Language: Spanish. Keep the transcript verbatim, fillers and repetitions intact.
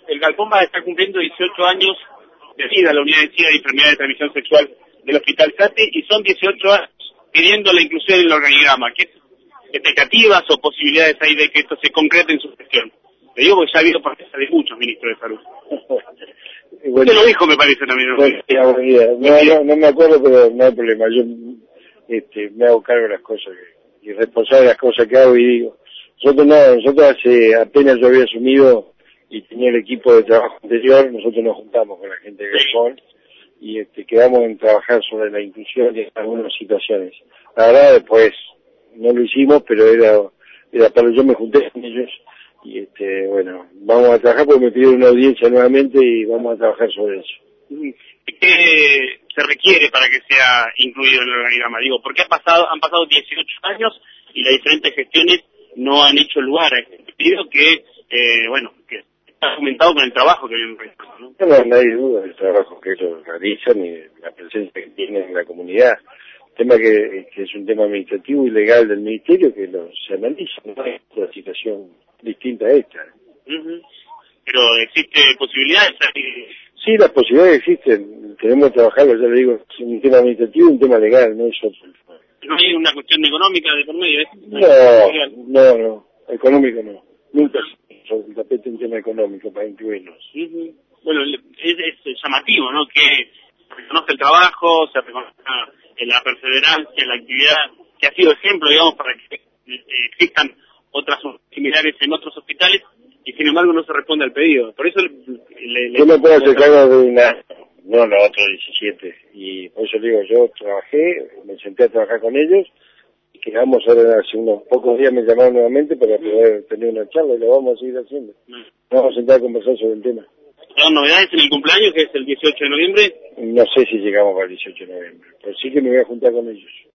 el Galpón va a estar cumpliendo dieciocho años de vida, la unidad de SIDA y enfermedad de transmisión sexual del Hospital Sati, y son dieciocho años pidiendo la inclusión en el organigrama. ¿Qué expectativas o posibilidades hay de que esto se concrete en su gestión? Le digo porque ya ha habido protesta de muchos ministros de salud. Bueno, usted lo dijo, me parece también. No, no, no, no me acuerdo, pero no hay problema. Yo este, me hago cargo de las cosas que, y responsable de las cosas que hago y digo. Nosotros no, nosotros hace apenas yo había asumido y tenía el equipo de trabajo anterior, nosotros nos juntamos con la gente de Galpón y este, quedamos en trabajar sobre la inclusión de algunas situaciones. La verdad después no lo hicimos, pero era, era para yo me junté con ellos y este, bueno, vamos a trabajar porque me pidieron una audiencia nuevamente y vamos a trabajar sobre eso. ¿Qué se requiere para que sea incluido en el organigrama? Digo, porque ha pasado, han pasado dieciocho años y las diferentes gestiones no han hecho lugar a este pedido que, eh, bueno, que está aumentado con el trabajo que vienen realizando, ¿no? No, no, nadie duda del trabajo que ellos realizan y la presencia que tienen en la comunidad. Tema que, que es un tema administrativo y legal del Ministerio que lo, se analiza, no es una situación distinta a esta. Uh-huh. Pero existe posibilidades. Sí, las posibilidades existen, tenemos que trabajarlo, ya le digo, es un tema administrativo y un tema legal, no es otro. ¿No hay una cuestión económica de por medio? ¿eh? No, no, no, económico no, nunca sobre el tapete un tema económico para incluirnos. Uh-huh. Bueno, es, es llamativo, ¿no?, que se reconozca el trabajo, se reconozca la perseverancia, la actividad, que ha sido ejemplo, digamos, para que existan otras similares en otros hospitales, y sin embargo no se responde al pedido. Por eso le... le yo no puedo hacer cargo de una, no los otros diecisiete, y por eso digo, yo trabajé, me senté a trabajar con ellos, y quedamos ahora hace unos pocos días me llamaron nuevamente para poder tener una charla, y lo vamos a seguir haciendo. Nos vamos a sentar a conversar sobre el tema. ¿Hay novedades en el cumpleaños, que es el dieciocho de noviembre? No sé si llegamos para el dieciocho de noviembre, pero sí que me voy a juntar con ellos.